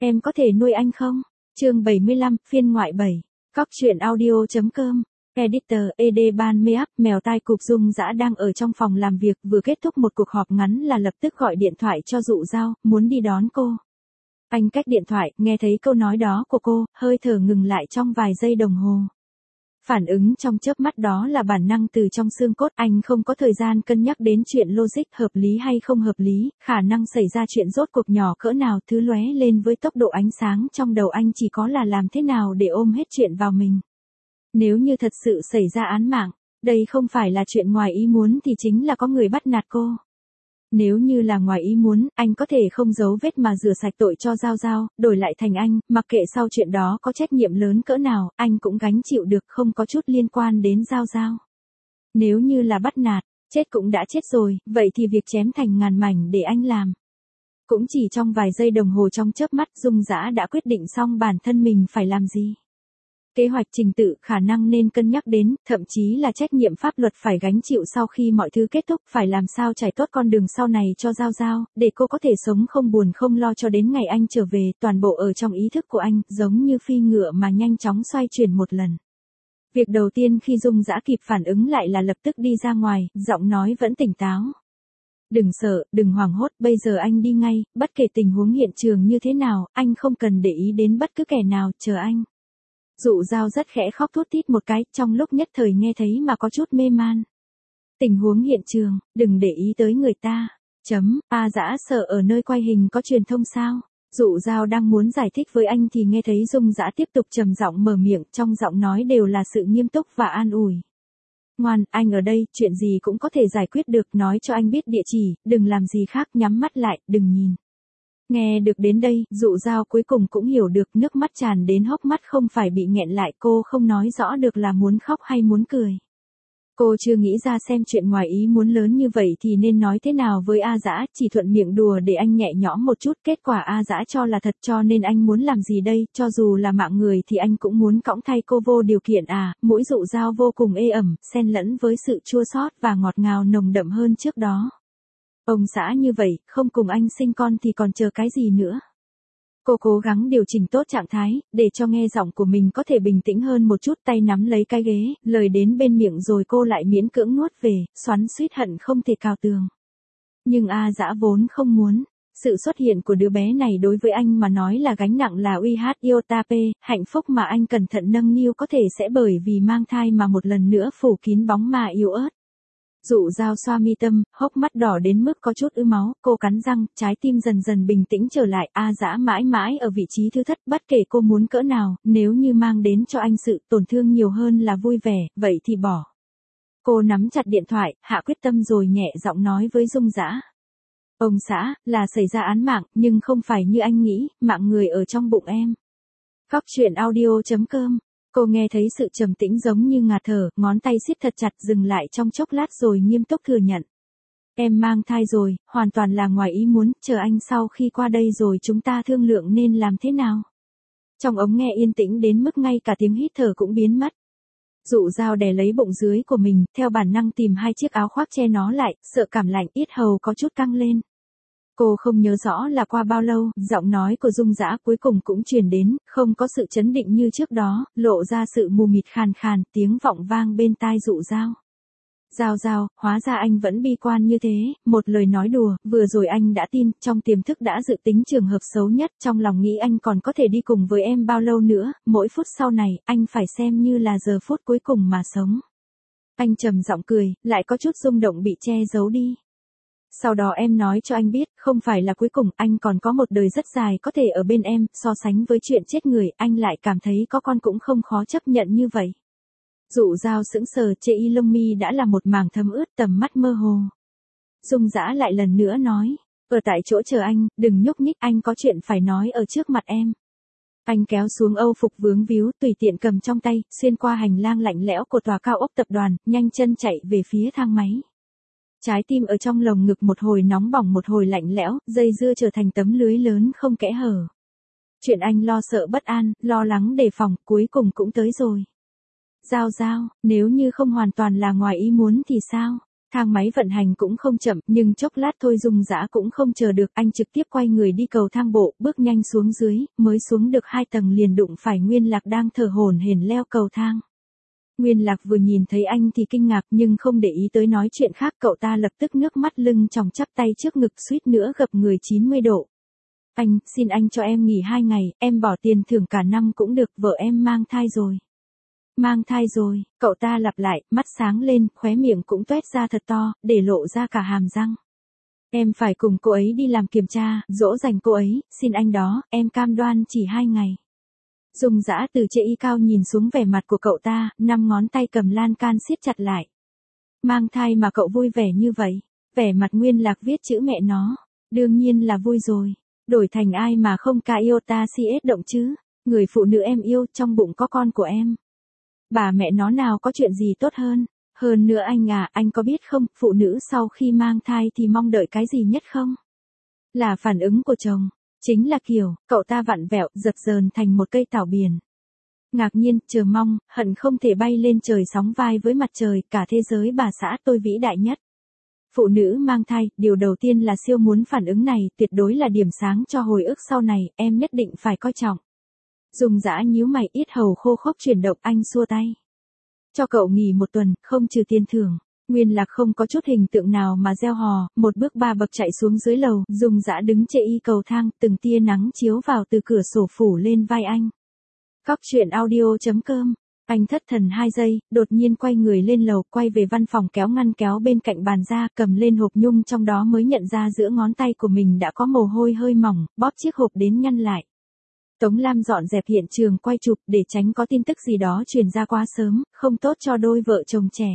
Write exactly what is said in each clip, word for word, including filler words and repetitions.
Em có thể nuôi anh không? Chương bảy mươi lăm, phiên ngoại bảy. Cóc truyện audio.com. Editor e đê Ban Makeup. Mèo tai cụp Dung Dã đang ở trong phòng làm việc, vừa kết thúc một cuộc họp ngắn là lập tức gọi điện thoại cho Dụ Dao, muốn đi đón cô. Anh cách điện thoại, nghe thấy câu nói đó của cô, hơi thở ngừng lại trong vài giây đồng hồ. Phản ứng trong chớp mắt đó là bản năng từ trong xương cốt, anh không có thời gian cân nhắc đến chuyện logic hợp lý hay không hợp lý, khả năng xảy ra chuyện rốt cuộc nhỏ cỡ nào, thứ lóe lên với tốc độ ánh sáng trong đầu anh chỉ có là làm thế nào để ôm hết chuyện vào mình. Nếu như thật sự xảy ra án mạng, đây không phải là chuyện ngoài ý muốn thì chính là có người bắt nạt cô. Nếu như là ngoài ý muốn, anh có thể không giấu vết mà rửa sạch tội cho Giao Giao, đổi lại thành anh, mặc kệ sau chuyện đó có trách nhiệm lớn cỡ nào, anh cũng gánh chịu được, không có chút liên quan đến Giao Giao. Nếu như là bắt nạt, chết cũng đã chết rồi, vậy thì việc chém thành ngàn mảnh để anh làm. Cũng chỉ trong vài giây đồng hồ trong chớp mắt, Dung Dã đã quyết định xong bản thân mình phải làm gì. Kế hoạch trình tự, khả năng nên cân nhắc đến, thậm chí là trách nhiệm pháp luật phải gánh chịu sau khi mọi thứ kết thúc, phải làm sao trải tốt con đường sau này cho Giao Giao, để cô có thể sống không buồn không lo cho đến ngày anh trở về, toàn bộ ở trong ý thức của anh, giống như phi ngựa mà nhanh chóng xoay chuyển một lần. Việc đầu tiên khi Dung Dã kịp phản ứng lại là lập tức đi ra ngoài, giọng nói vẫn tỉnh táo. Đừng sợ, đừng hoảng hốt, bây giờ anh đi ngay, bất kể tình huống hiện trường như thế nào, anh không cần để ý đến bất cứ kẻ nào, chờ anh. Dụ Dao rất khẽ khóc thút thít một cái, trong lúc nhất thời nghe thấy mà có chút mê man. Tình huống hiện trường, đừng để ý tới người ta. Chấm, A Dã sợ ở nơi quay hình có truyền thông sao? Dụ Dao đang muốn giải thích với anh thì nghe thấy Dung Dã tiếp tục trầm giọng mở miệng, trong giọng nói đều là sự nghiêm túc và an ủi. Ngoan, anh ở đây, chuyện gì cũng có thể giải quyết được, nói cho anh biết địa chỉ, đừng làm gì khác, nhắm mắt lại, đừng nhìn. Nghe được đến đây, Dụ Dao cuối cùng cũng hiểu được, nước mắt tràn đến hốc mắt không phải bị nghẹn lại, cô không nói rõ được là muốn khóc hay muốn cười. Cô chưa nghĩ ra xem chuyện ngoài ý muốn lớn như vậy thì nên nói thế nào với A Dã, chỉ thuận miệng đùa để anh nhẹ nhõm một chút, kết quả A Dã cho là thật, cho nên anh muốn làm gì đây, cho dù là mạng người thì anh cũng muốn cõng thay cô vô điều kiện à, mũi Dụ Dao vô cùng ê ẩm, xen lẫn với sự chua xót và ngọt ngào nồng đậm hơn trước đó. Ông xã như vậy, không cùng anh sinh con thì còn chờ cái gì nữa. Cô cố gắng điều chỉnh tốt trạng thái, để cho nghe giọng của mình có thể bình tĩnh hơn một chút, tay nắm lấy cái ghế, lời đến bên miệng rồi cô lại miễn cưỡng nuốt về, xoắn xuýt hận không thể cào tường. Nhưng A Dã vốn không muốn. Sự xuất hiện của đứa bé này đối với anh mà nói là gánh nặng, là uy hát iota p, hạnh phúc mà anh cẩn thận nâng niu có thể sẽ bởi vì mang thai mà một lần nữa phủ kín bóng ma yếu ớt. Dụ Dao xoa mi tâm, hốc mắt đỏ đến mức có chút ứ máu, cô cắn răng, trái tim dần dần bình tĩnh trở lại, A Dã mãi mãi ở vị trí thứ thất, bất kể cô muốn cỡ nào, nếu như mang đến cho anh sự tổn thương nhiều hơn là vui vẻ, vậy thì bỏ. Cô nắm chặt điện thoại, hạ quyết tâm rồi nhẹ giọng nói với Dung Dã. Ông xã, là xảy ra án mạng, nhưng không phải như anh nghĩ, mạng người ở trong bụng em. Cóc truyện audio.com. Cô nghe thấy sự trầm tĩnh giống như ngạt thở, ngón tay siết thật chặt, dừng lại trong chốc lát rồi nghiêm túc thừa nhận. Em mang thai rồi, hoàn toàn là ngoài ý muốn, chờ anh sau khi qua đây rồi chúng ta thương lượng nên làm thế nào. Trong ống nghe yên tĩnh đến mức ngay cả tiếng hít thở cũng biến mất. Dụ Dao đè lấy bụng dưới của mình, theo bản năng tìm hai chiếc áo khoác che nó lại, sợ cảm lạnh, yết hầu có chút căng lên. Cô không nhớ rõ là qua bao lâu, giọng nói của Dung Dã cuối cùng cũng truyền đến, không có sự chấn định như trước đó, lộ ra sự mù mịt khàn khàn, tiếng vọng vang bên tai Dụ Dao. Giao Giao, hóa ra anh vẫn bi quan như thế, một lời nói đùa, vừa rồi anh đã tin, trong tiềm thức đã dự tính trường hợp xấu nhất, trong lòng nghĩ anh còn có thể đi cùng với em bao lâu nữa, mỗi phút sau này, anh phải xem như là giờ phút cuối cùng mà sống. Anh trầm giọng cười, lại có chút rung động bị che giấu đi. Sau đó em nói cho anh biết, không phải là cuối cùng, anh còn có một đời rất dài có thể ở bên em, so sánh với chuyện chết người, anh lại cảm thấy có con cũng không khó chấp nhận như vậy. Dụ Dao sững sờ, chệ y lông mi đã là một mảng thấm ướt, tầm mắt mơ hồ. Dung Dã lại lần nữa nói, ở tại chỗ chờ anh, đừng nhúc nhích, anh có chuyện phải nói ở trước mặt em. Anh kéo xuống âu phục vướng víu, tùy tiện cầm trong tay, xuyên qua hành lang lạnh lẽo của tòa cao ốc tập đoàn, nhanh chân chạy về phía thang máy. Trái tim ở trong lồng ngực một hồi nóng bỏng một hồi lạnh lẽo, dây dưa trở thành tấm lưới lớn không kẽ hở. Chuyện anh lo sợ bất an, lo lắng đề phòng, cuối cùng cũng tới rồi. Giao Giao, nếu như không hoàn toàn là ngoài ý muốn thì sao? Thang máy vận hành cũng không chậm, nhưng chốc lát thôi Dung Dã cũng không chờ được, anh trực tiếp quay người đi cầu thang bộ, bước nhanh xuống dưới, mới xuống được hai tầng liền đụng phải Nguyên Lạc đang thở hổn hển leo cầu thang. Nguyên Lạc vừa nhìn thấy anh thì kinh ngạc nhưng không để ý tới nói chuyện khác, cậu ta lập tức nước mắt lưng tròng chắp tay trước ngực suýt nữa gập người chín mươi độ. Anh, xin anh cho em nghỉ hai ngày, em bỏ tiền thưởng cả năm cũng được, vợ em mang thai rồi. Mang thai rồi, cậu ta lặp lại, mắt sáng lên, khóe miệng cũng toét ra thật to, để lộ ra cả hàm răng. Em phải cùng cô ấy đi làm kiểm tra, dỗ dành cô ấy, xin anh đó, em cam đoan chỉ hai ngày. Dung Dã từ trên y cao nhìn xuống vẻ mặt của cậu ta, năm ngón tay cầm lan can siết chặt lại. Mang thai mà cậu vui vẻ như vậy, vẻ mặt Nguyên Lạc viết chữ mẹ nó, đương nhiên là vui rồi, đổi thành ai mà không ca yêu ta si ết động chứ, người phụ nữ em yêu trong bụng có con của em. Bà mẹ nó nào có chuyện gì tốt hơn, hơn nữa anh à, anh có biết không, phụ nữ sau khi mang thai thì mong đợi cái gì nhất không? Là phản ứng của chồng, chính là kiểu, cậu ta vặn vẹo, dập dờn thành một cây tảo biển. Ngạc nhiên, chờ mong, hận không thể bay lên trời sóng vai với mặt trời, cả thế giới bà xã tôi vĩ đại nhất. Phụ nữ mang thai, điều đầu tiên là siêu muốn phản ứng này, tuyệt đối là điểm sáng cho hồi ức sau này, em nhất định phải coi trọng. Dung Dã nhíu mày, yết hầu khô khốc chuyển động, anh xua tay. Cho cậu nghỉ một tuần, không trừ tiền thưởng. Nguyên Lạc không có chút hình tượng nào mà gieo hò, một bước ba bậc chạy xuống dưới lầu, Dung Dã đứng trên y cầu thang, từng tia nắng chiếu vào từ cửa sổ phủ lên vai anh. Cóc truyện audio chấm com. Anh thất thần hai giây, đột nhiên quay người lên lầu, quay về văn phòng kéo ngăn kéo bên cạnh bàn ra, cầm lên hộp nhung trong đó mới nhận ra giữa ngón tay của mình đã có mồ hôi hơi mỏng, bóp chiếc hộp đến nhăn lại. Tống Lam dọn dẹp hiện trường quay chụp để tránh có tin tức gì đó truyền ra quá sớm, không tốt cho đôi vợ chồng trẻ.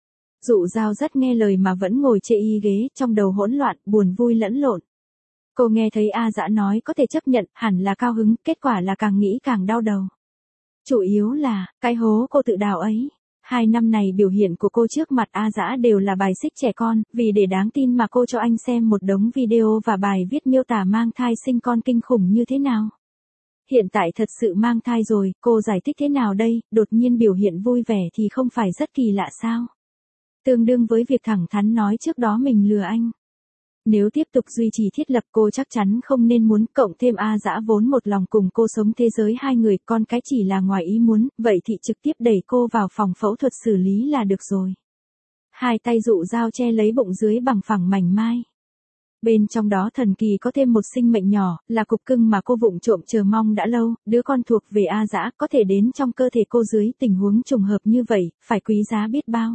Dụ Dao rất nghe lời mà vẫn ngồi chê y ghế, trong đầu hỗn loạn, buồn vui lẫn lộn. Cô nghe thấy A Dã nói có thể chấp nhận, hẳn là cao hứng, kết quả là càng nghĩ càng đau đầu. Chủ yếu là, cái hố cô tự đào ấy. Hai năm này biểu hiện của cô trước mặt A Dã đều là bài xích trẻ con, vì để đáng tin mà cô cho anh xem một đống video và bài viết miêu tả mang thai sinh con kinh khủng như thế nào. Hiện tại thật sự mang thai rồi, cô giải thích thế nào đây, đột nhiên biểu hiện vui vẻ thì không phải rất kỳ lạ sao? Tương đương với việc thẳng thắn nói trước đó mình lừa anh. Nếu tiếp tục duy trì thiết lập cô chắc chắn không nên muốn, cộng thêm A Dã vốn một lòng cùng cô sống thế giới hai người, con cái chỉ là ngoài ý muốn, vậy thì trực tiếp đẩy cô vào phòng phẫu thuật xử lý là được rồi. Hai tay Dụ Dao che lấy bụng dưới bằng phẳng mảnh mai. Bên trong đó thần kỳ có thêm một sinh mệnh nhỏ, là cục cưng mà cô vụng trộm chờ mong đã lâu, đứa con thuộc về A Dã có thể đến trong cơ thể cô dưới tình huống trùng hợp như vậy, phải quý giá biết bao.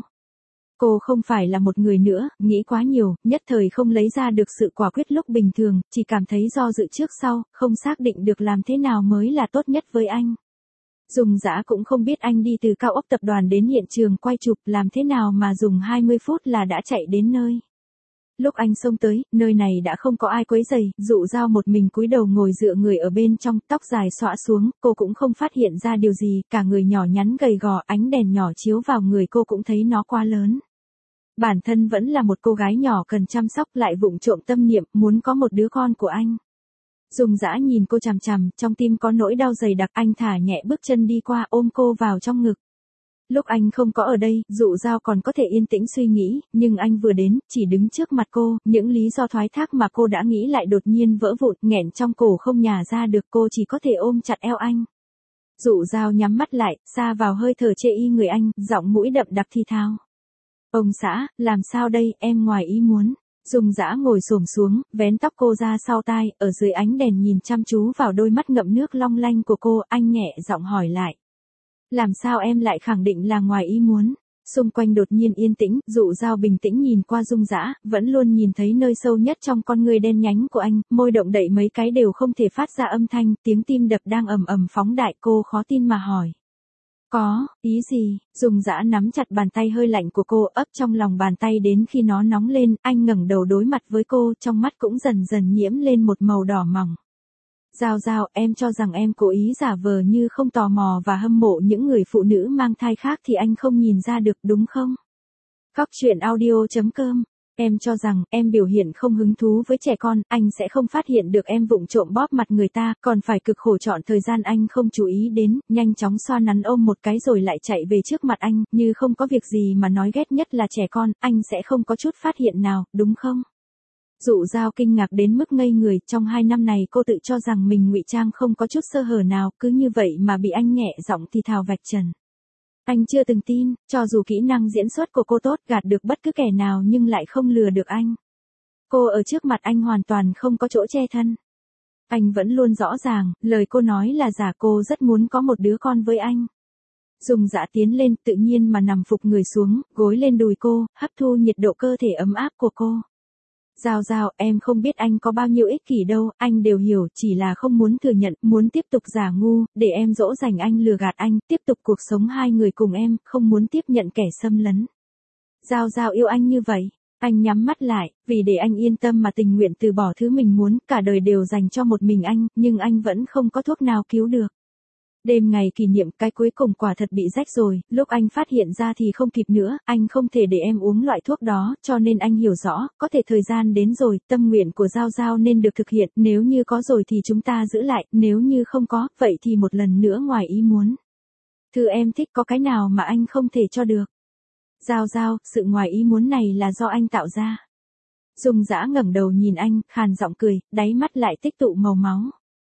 Cô không phải là một người nữa, nghĩ quá nhiều, nhất thời không lấy ra được sự quả quyết lúc bình thường, chỉ cảm thấy do dự trước sau, không xác định được làm thế nào mới là tốt nhất với anh. Dung Dã cũng không biết anh đi từ cao ốc tập đoàn đến hiện trường quay chụp làm thế nào mà dùng hai mươi phút là đã chạy đến nơi. Lúc anh xông tới, nơi này đã không có ai quấy rầy, Dụ Dao một mình cúi đầu ngồi dựa người ở bên trong, tóc dài xõa xuống, cô cũng không phát hiện ra điều gì, cả người nhỏ nhắn gầy gò, ánh đèn nhỏ chiếu vào người cô cũng thấy nó quá lớn. Bản thân vẫn là một cô gái nhỏ cần chăm sóc, lại vụng trộm tâm niệm, muốn có một đứa con của anh. Dung Dã nhìn cô chằm chằm, trong tim có nỗi đau dày đặc, anh thả nhẹ bước chân đi qua ôm cô vào trong ngực. Lúc anh không có ở đây, Dụ Dao còn có thể yên tĩnh suy nghĩ, nhưng anh vừa đến, chỉ đứng trước mặt cô, những lý do thoái thác mà cô đã nghĩ lại đột nhiên vỡ vụn, nghẹn trong cổ không nhả ra được, cô chỉ có thể ôm chặt eo anh. Dụ Dao nhắm mắt lại, sa vào hơi thở chê y người anh, giọng mũi đậm đặc thi thao. Ông xã, làm sao đây, em ngoài ý muốn. Dung Dã ngồi xổm xuống, vén tóc cô ra sau tai, ở dưới ánh đèn nhìn chăm chú vào đôi mắt ngậm nước long lanh của cô, anh nhẹ giọng hỏi lại. Làm sao em lại khẳng định là ngoài ý muốn? Xung quanh đột nhiên yên tĩnh, Dụ Dao bình tĩnh nhìn qua Dung Dã, vẫn luôn nhìn thấy nơi sâu nhất trong con người đen nhánh của anh, môi động đậy mấy cái đều không thể phát ra âm thanh, tiếng tim đập đang ầm ầm phóng đại, cô khó tin mà hỏi. Có, ý gì? Dung Dã nắm chặt bàn tay hơi lạnh của cô, ấp trong lòng bàn tay đến khi nó nóng lên, anh ngẩng đầu đối mặt với cô, trong mắt cũng dần dần nhiễm lên một màu đỏ mỏng. Dao Dao, em cho rằng em cố ý giả vờ như không tò mò và hâm mộ những người phụ nữ mang thai khác thì anh không nhìn ra được đúng không? Cóc truyện audio chấm com Em cho rằng, em biểu hiện không hứng thú với trẻ con, anh sẽ không phát hiện được em vụng trộm bóp mặt người ta, còn phải cực khổ chọn thời gian anh không chú ý đến, nhanh chóng xoa nắn ôm một cái rồi lại chạy về trước mặt anh, như không có việc gì mà nói ghét nhất là trẻ con, anh sẽ không có chút phát hiện nào, đúng không? Dụ Dao kinh ngạc đến mức ngây người, trong hai năm này cô tự cho rằng mình ngụy trang không có chút sơ hở nào, cứ như vậy mà bị anh nhẹ giọng thì thào vạch trần. Anh chưa từng tin, cho dù kỹ năng diễn xuất của cô tốt gạt được bất cứ kẻ nào nhưng lại không lừa được anh. Cô ở trước mặt anh hoàn toàn không có chỗ che thân. Anh vẫn luôn rõ ràng, lời cô nói là giả, cô rất muốn có một đứa con với anh. Dung Dã tiến lên, tự nhiên mà nằm phục người xuống, gối lên đùi cô, hấp thu nhiệt độ cơ thể ấm áp của cô. Giao Giao, em không biết anh có bao nhiêu ích kỷ đâu, anh đều hiểu, chỉ là không muốn thừa nhận, muốn tiếp tục giả ngu, để em dỗ dành anh, lừa gạt anh, tiếp tục cuộc sống hai người cùng em, không muốn tiếp nhận kẻ xâm lấn. Giao Giao yêu anh như vậy, anh nhắm mắt lại, vì để anh yên tâm mà tình nguyện từ bỏ thứ mình muốn, cả đời đều dành cho một mình anh, nhưng anh vẫn không có thuốc nào cứu được. Đêm ngày kỷ niệm, cái cuối cùng quả thật bị rách rồi, lúc anh phát hiện ra thì không kịp nữa, anh không thể để em uống loại thuốc đó, cho nên anh hiểu rõ, có thể thời gian đến rồi, tâm nguyện của Giao Giao nên được thực hiện, nếu như có rồi thì chúng ta giữ lại, nếu như không có, vậy thì một lần nữa ngoài ý muốn. Thứ em thích có cái nào mà anh không thể cho được. Giao Giao, sự ngoài ý muốn này là do anh tạo ra. Dung Dã ngẩng đầu nhìn anh, khàn giọng cười, đáy mắt lại tích tụ màu máu.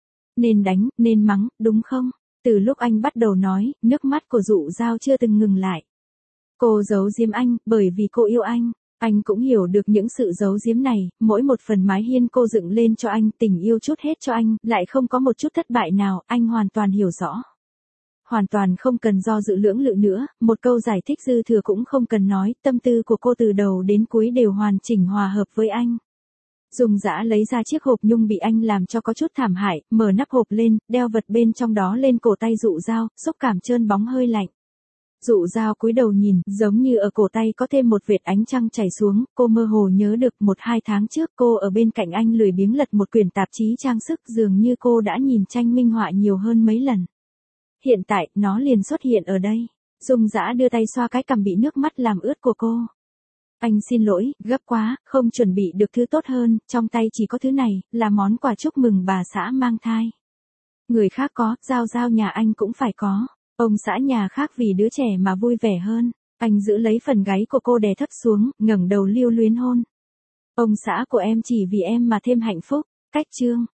Nên đánh, nên mắng, đúng không? Từ lúc anh bắt đầu nói, nước mắt của Dụ Dao chưa từng ngừng lại. Cô giấu giếm anh, bởi vì cô yêu anh. Anh cũng hiểu được những sự giấu giếm này, mỗi một phần mái hiên cô dựng lên cho anh, tình yêu chút hết cho anh, lại không có một chút thất bại nào, anh hoàn toàn hiểu rõ. Hoàn toàn không cần do dự lưỡng lự nữa, một câu giải thích dư thừa cũng không cần nói, tâm tư của cô từ đầu đến cuối đều hoàn chỉnh hòa hợp với anh. Dung Dã lấy ra chiếc hộp nhung bị anh làm cho có chút thảm hại, mở nắp hộp lên, đeo vật bên trong đó lên cổ tay Dụ Dao, xúc cảm trơn bóng hơi lạnh. Dụ Dao cúi đầu nhìn, giống như ở cổ tay có thêm một vệt ánh trăng chảy xuống, cô mơ hồ nhớ được một hai tháng trước cô ở bên cạnh anh lười biếng lật một quyển tạp chí trang sức, dường như cô đã nhìn tranh minh họa nhiều hơn mấy lần. Hiện tại, nó liền xuất hiện ở đây. Dung Dã đưa tay xoa cái cằm bị nước mắt làm ướt của cô. Anh xin lỗi, gấp quá, không chuẩn bị được thứ tốt hơn, trong tay chỉ có thứ này, là món quà chúc mừng bà xã mang thai. Người khác có, Giao Giao nhà anh cũng phải có. Ông xã nhà khác vì đứa trẻ mà vui vẻ hơn. Anh giữ lấy phần gáy của cô đè thấp xuống, ngẩng đầu lưu luyến hôn. Ông xã của em chỉ vì em mà thêm hạnh phúc. Cách chương.